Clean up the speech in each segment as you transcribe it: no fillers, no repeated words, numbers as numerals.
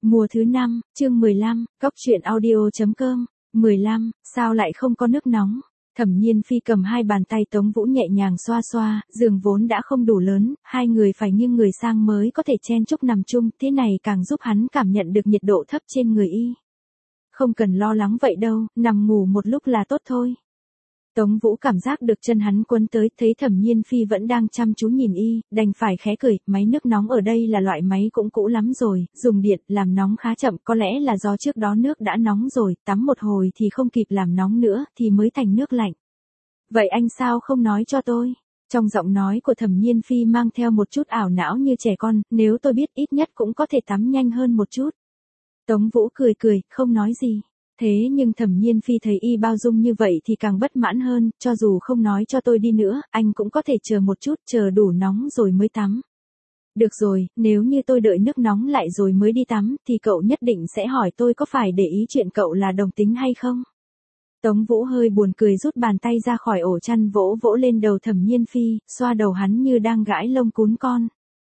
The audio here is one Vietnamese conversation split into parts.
Mùa thứ 5, chương 15, Cóc truyện audio.com. 15, sao lại không có nước nóng? Thẩm Nhiên Phi cầm hai bàn tay Tống Vũ nhẹ nhàng xoa xoa, giường vốn đã không đủ lớn, hai người phải nghiêng người sang mới có thể chen chúc nằm chung, thế này càng giúp hắn cảm nhận được nhiệt độ thấp trên người y. Không cần lo lắng vậy đâu, nằm ngủ một lúc là tốt thôi. Tống Vũ cảm giác được chân hắn quấn tới, thấy Thẩm Nhiên Phi vẫn đang chăm chú nhìn y, đành phải khẽ cười, máy nước nóng ở đây là loại máy cũng cũ lắm rồi, dùng điện, làm nóng khá chậm, có lẽ là do trước đó nước đã nóng rồi, tắm một hồi thì không kịp làm nóng nữa, thì mới thành nước lạnh. Vậy anh sao không nói cho tôi? Trong giọng nói của Thẩm Nhiên Phi mang theo một chút ảo não như trẻ con, nếu tôi biết ít nhất cũng có thể tắm nhanh hơn một chút. Tống Vũ cười cười, không nói gì. Thế nhưng Thẩm Nhiên Phi thấy y bao dung như vậy thì càng bất mãn hơn, cho dù không nói cho tôi đi nữa, anh cũng có thể chờ một chút, chờ đủ nóng rồi mới tắm. Được rồi, nếu như tôi đợi nước nóng lại rồi mới đi tắm, thì cậu nhất định sẽ hỏi tôi có phải để ý chuyện cậu là đồng tính hay không? Tống Vũ hơi buồn cười rút bàn tay ra khỏi ổ chăn vỗ vỗ lên đầu Thẩm Nhiên Phi, xoa đầu hắn như đang gãi lông cún con.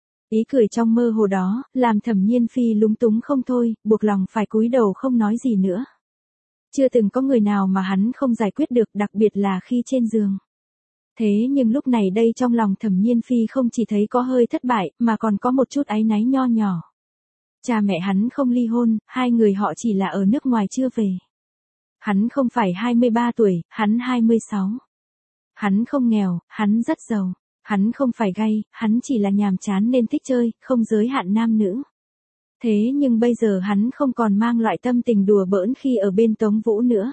Ý cười trong mơ hồ đó, làm Thẩm Nhiên Phi lúng túng không thôi, buộc lòng phải cúi đầu không nói gì nữa. Chưa từng có người nào mà hắn không giải quyết được, đặc biệt là khi trên giường. Thế nhưng lúc này đây trong lòng Thẩm Nhiên Phi không chỉ thấy có hơi thất bại, mà còn có một chút áy náy nho nhỏ. Cha mẹ hắn không ly hôn, hai người họ chỉ là ở nước ngoài chưa về. Hắn không phải 23 tuổi, hắn 26. Hắn không nghèo, hắn rất giàu. Hắn không phải gay, hắn chỉ là nhàm chán nên thích chơi, không giới hạn nam nữ. Thế nhưng bây giờ hắn không còn mang loại tâm tình đùa bỡn khi ở bên Tống Vũ nữa.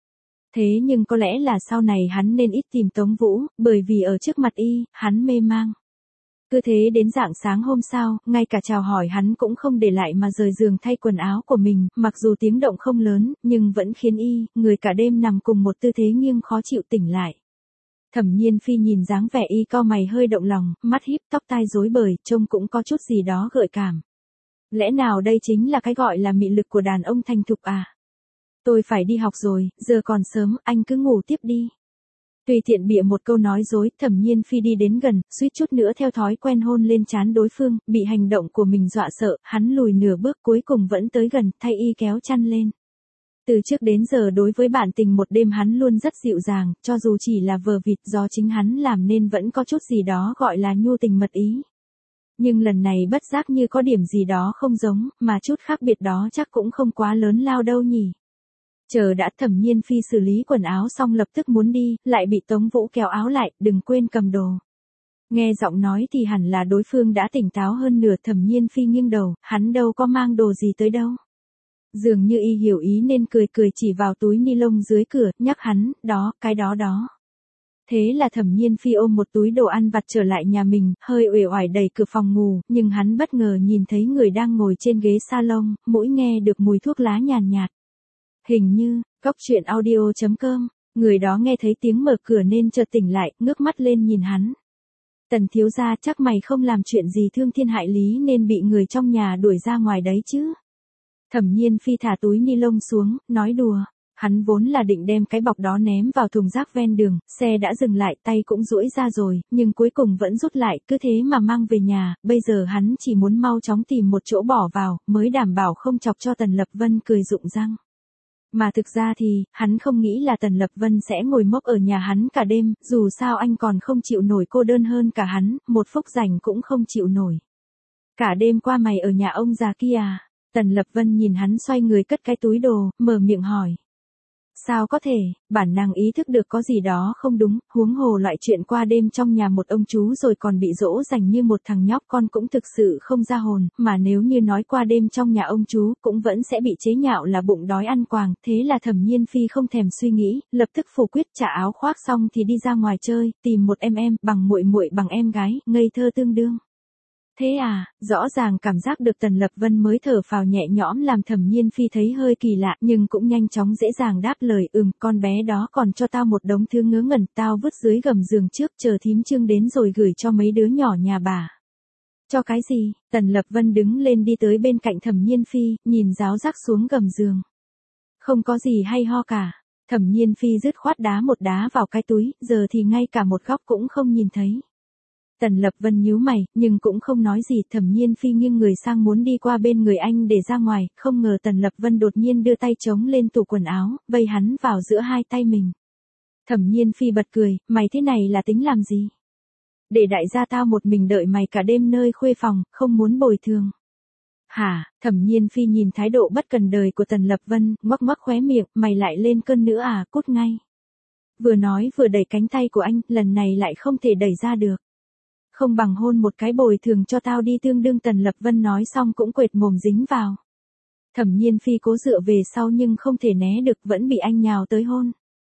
Thế nhưng có lẽ là sau này hắn nên ít tìm Tống Vũ, bởi vì ở trước mặt y, hắn mê mang. Cứ thế đến rạng sáng hôm sau, ngay cả chào hỏi hắn cũng không để lại mà rời giường thay quần áo của mình, mặc dù tiếng động không lớn, nhưng vẫn khiến y, người cả đêm nằm cùng một tư thế nghiêng khó chịu tỉnh lại. Thẩm Nhiên Phi nhìn dáng vẻ y cau mày hơi động lòng, mắt híp tóc tai rối bời, trông cũng có chút gì đó gợi cảm. Lẽ nào đây chính là cái gọi là mị lực của đàn ông thành thục à? Tôi phải đi học rồi, giờ còn sớm, anh cứ ngủ tiếp đi. Tùy tiện bịa một câu nói dối, Thẩm Nhiên Phi đi đến gần, suýt chút nữa theo thói quen hôn lên trán đối phương, bị hành động của mình dọa sợ, hắn lùi nửa bước cuối cùng vẫn tới gần, thay y kéo chăn lên. Từ trước đến giờ đối với bạn tình một đêm hắn luôn rất dịu dàng, cho dù chỉ là vờ vịt do chính hắn làm nên vẫn có chút gì đó gọi là nhu tình mật ý. Nhưng lần này bất giác như có điểm gì đó không giống, mà chút khác biệt đó chắc cũng không quá lớn lao đâu nhỉ. Chờ đã Thẩm Nhiên Phi xử lý quần áo xong lập tức muốn đi, lại bị Tống Vũ kéo áo lại, đừng quên cầm đồ. Nghe giọng nói thì hẳn là đối phương đã tỉnh táo hơn nửa. Thẩm Nhiên Phi nghiêng đầu, hắn đâu có mang đồ gì tới đâu. Dường như y hiểu ý nên cười cười chỉ vào túi ni lông dưới cửa, nhắc hắn, đó, cái đó đó. Thế là Thẩm Nhiên Phi ôm một túi đồ ăn vặt trở lại nhà mình, hơi uể oải đẩy cửa phòng ngủ, nhưng hắn bất ngờ nhìn thấy người đang ngồi trên ghế salon, mũi nghe được mùi thuốc lá nhàn nhạt. Hình như, Cóc truyện audio.com, người đó nghe thấy tiếng mở cửa nên chợt tỉnh lại, ngước mắt lên nhìn hắn. Tần thiếu gia, chắc mày không làm chuyện gì thương thiên hại lý nên bị người trong nhà đuổi ra ngoài đấy chứ. Thẩm Nhiên Phi thả túi ni lông xuống, nói đùa. Hắn vốn là định đem cái bọc đó ném vào thùng rác ven đường, xe đã dừng lại, tay cũng duỗi ra rồi, nhưng cuối cùng vẫn rút lại, cứ thế mà mang về nhà, bây giờ hắn chỉ muốn mau chóng tìm một chỗ bỏ vào, mới đảm bảo không chọc cho Tần Lập Vân cười rụng răng. Mà thực ra thì, hắn không nghĩ là Tần Lập Vân sẽ ngồi mốc ở nhà hắn cả đêm, dù sao anh còn không chịu nổi cô đơn hơn cả hắn, một phút rảnh cũng không chịu nổi. Cả đêm qua mày ở nhà ông già kia à? Tần Lập Vân nhìn hắn xoay người cất cái túi đồ, mở miệng hỏi. Sao có thể, bản năng ý thức được có gì đó không đúng, huống hồ loại chuyện qua đêm trong nhà một ông chú rồi còn bị dỗ dành như một thằng nhóc con cũng thực sự không ra hồn, mà nếu như nói qua đêm trong nhà ông chú cũng vẫn sẽ bị chế nhạo là bụng đói ăn quàng, thế là Thẩm Nhiên Phi không thèm suy nghĩ, lập tức phủ quyết trả áo khoác xong thì đi ra ngoài chơi, tìm một em bằng muội muội bằng em gái, ngây thơ tương đương. Thế à, rõ ràng cảm giác được Tần Lập Vân mới thở phào nhẹ nhõm làm Thẩm Nhiên Phi thấy hơi kỳ lạ, nhưng cũng nhanh chóng dễ dàng đáp lời, con bé đó còn cho tao một đống thứ ngớ ngẩn, tao vứt dưới gầm giường trước, chờ thím Trương đến rồi gửi cho mấy đứa nhỏ nhà bà. Cho cái gì? Tần Lập Vân đứng lên đi tới bên cạnh Thẩm Nhiên Phi, nhìn ráo rác xuống gầm giường. Không có gì hay ho cả. Thẩm Nhiên Phi dứt khoát đá một đá vào cái túi, giờ thì ngay cả một góc cũng không nhìn thấy. Tần Lập Vân nhíu mày, nhưng cũng không nói gì. Thẩm Nhiên Phi nghiêng người sang muốn đi qua bên người anh để ra ngoài, không ngờ Tần Lập Vân đột nhiên đưa tay chống lên tủ quần áo, vây hắn vào giữa hai tay mình. Thẩm Nhiên Phi bật cười, mày thế này là tính làm gì? Để đại gia tao một mình đợi mày cả đêm nơi khuê phòng, không muốn bồi thường. Hả? Thẩm Nhiên Phi nhìn thái độ bất cần đời của Tần Lập Vân, ngoắc ngoắc khóe miệng, mày lại lên cơn nữa à, cút ngay. Vừa nói vừa đẩy cánh tay của anh, lần này lại không thể đẩy ra được. Không bằng hôn một cái bồi thường cho tao đi, tương đương. Tần Lập Vân nói xong cũng quệt mồm dính vào. Thẩm Nhiên Phi cố dựa về sau nhưng không thể né được, vẫn bị anh nhào tới hôn.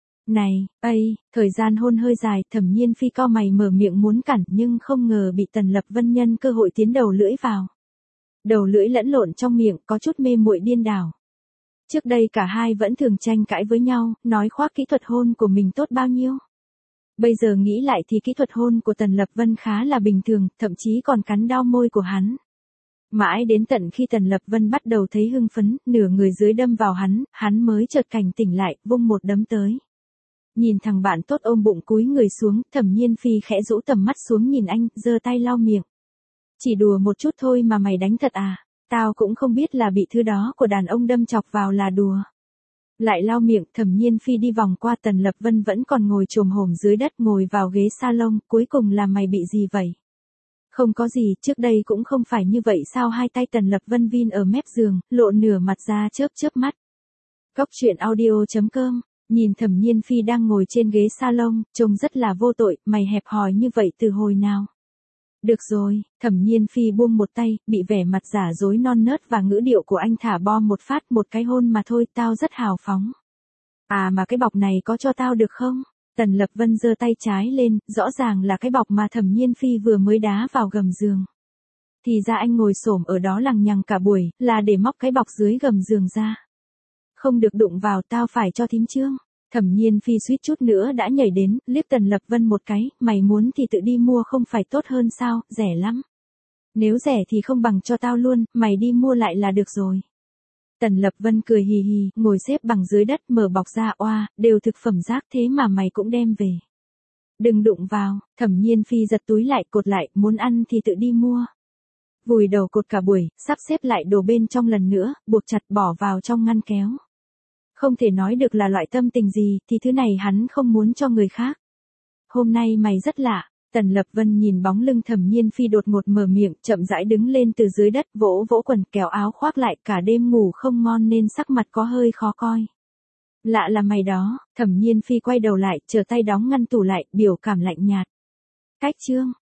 Này, thời gian hôn hơi dài, Thẩm Nhiên Phi cau mày mở miệng muốn cản nhưng không ngờ bị Tần Lập Vân nhân cơ hội tiến đầu lưỡi vào. Đầu lưỡi lẫn lộn trong miệng, có chút mê muội điên đảo. Trước đây cả hai vẫn thường tranh cãi với nhau, nói khoác kỹ thuật hôn của mình tốt bao nhiêu. Bây giờ nghĩ lại thì kỹ thuật hôn của Tần Lập Vân khá là bình thường, thậm chí còn cắn đau môi của hắn. Mãi đến tận khi Tần Lập Vân bắt đầu thấy hưng phấn, nửa người dưới đâm vào hắn mới chợt cảnh tỉnh lại, vung một đấm tới. Nhìn thằng bạn tốt ôm bụng cúi người xuống, Thẩm Nhiên Phi khẽ rũ tầm mắt xuống nhìn anh, giơ tay lau miệng. Chỉ đùa một chút thôi mà mày đánh thật à? Tao cũng không biết là bị thứ đó của đàn ông đâm chọc vào là đùa. Lại lau miệng, Thẩm Nhiên Phi đi vòng qua Tần Lập Vân vẫn còn ngồi chồm hổm dưới đất, ngồi vào ghế salon, cuối cùng là mày bị gì vậy? Không có gì, trước đây cũng không phải như vậy sao? Hai tay Tần Lập Vân vin ở mép giường, lộ nửa mặt ra chớp chớp mắt. Cóc truyện audio.com. Nhìn Thẩm Nhiên Phi đang ngồi trên ghế salon, trông rất là vô tội, mày hẹp hòi như vậy từ hồi nào? Được rồi, Thẩm Nhiên Phi buông một tay, bị vẻ mặt giả dối non nớt và ngữ điệu của anh thả bom một phát, một cái hôn mà thôi, tao rất hào phóng. À mà cái bọc này có cho tao được không? Tần Lập Vân giơ tay trái lên, rõ ràng là cái bọc mà Thẩm Nhiên Phi vừa mới đá vào gầm giường. Thì ra anh ngồi xổm ở đó lằng nhằng cả buổi, là để móc cái bọc dưới gầm giường ra. Không được đụng vào, tao phải cho thím Trương. Thẩm Nhiên Phi suýt chút nữa đã nhảy đến, liếc Tần Lập Vân một cái, mày muốn thì tự đi mua không phải tốt hơn sao, rẻ lắm. Nếu rẻ thì không bằng cho tao luôn, mày đi mua lại là được rồi. Tần Lập Vân cười hì hì, ngồi xếp bằng dưới đất, mở bọc ra, oa, đều thực phẩm rác thế mà mày cũng đem về. Đừng đụng vào. Thẩm Nhiên Phi giật túi lại, cột lại, muốn ăn thì tự đi mua. Vùi đầu cột cả buổi, sắp xếp lại đồ bên trong lần nữa, buộc chặt bỏ vào trong ngăn kéo. Không thể nói được là loại tâm tình gì, thì thứ này hắn không muốn cho người khác. Hôm nay mày rất lạ. Tần Lập Vân nhìn bóng lưng Thẩm Nhiên Phi đột ngột mở miệng, chậm rãi đứng lên từ dưới đất, vỗ vỗ quần, kéo áo khoác lại, cả đêm ngủ không ngon nên sắc mặt có hơi khó coi. Lạ là mày đó. Thẩm Nhiên Phi quay đầu lại, trở tay đóng ngăn tủ lại, biểu cảm lạnh nhạt. Cách Trương.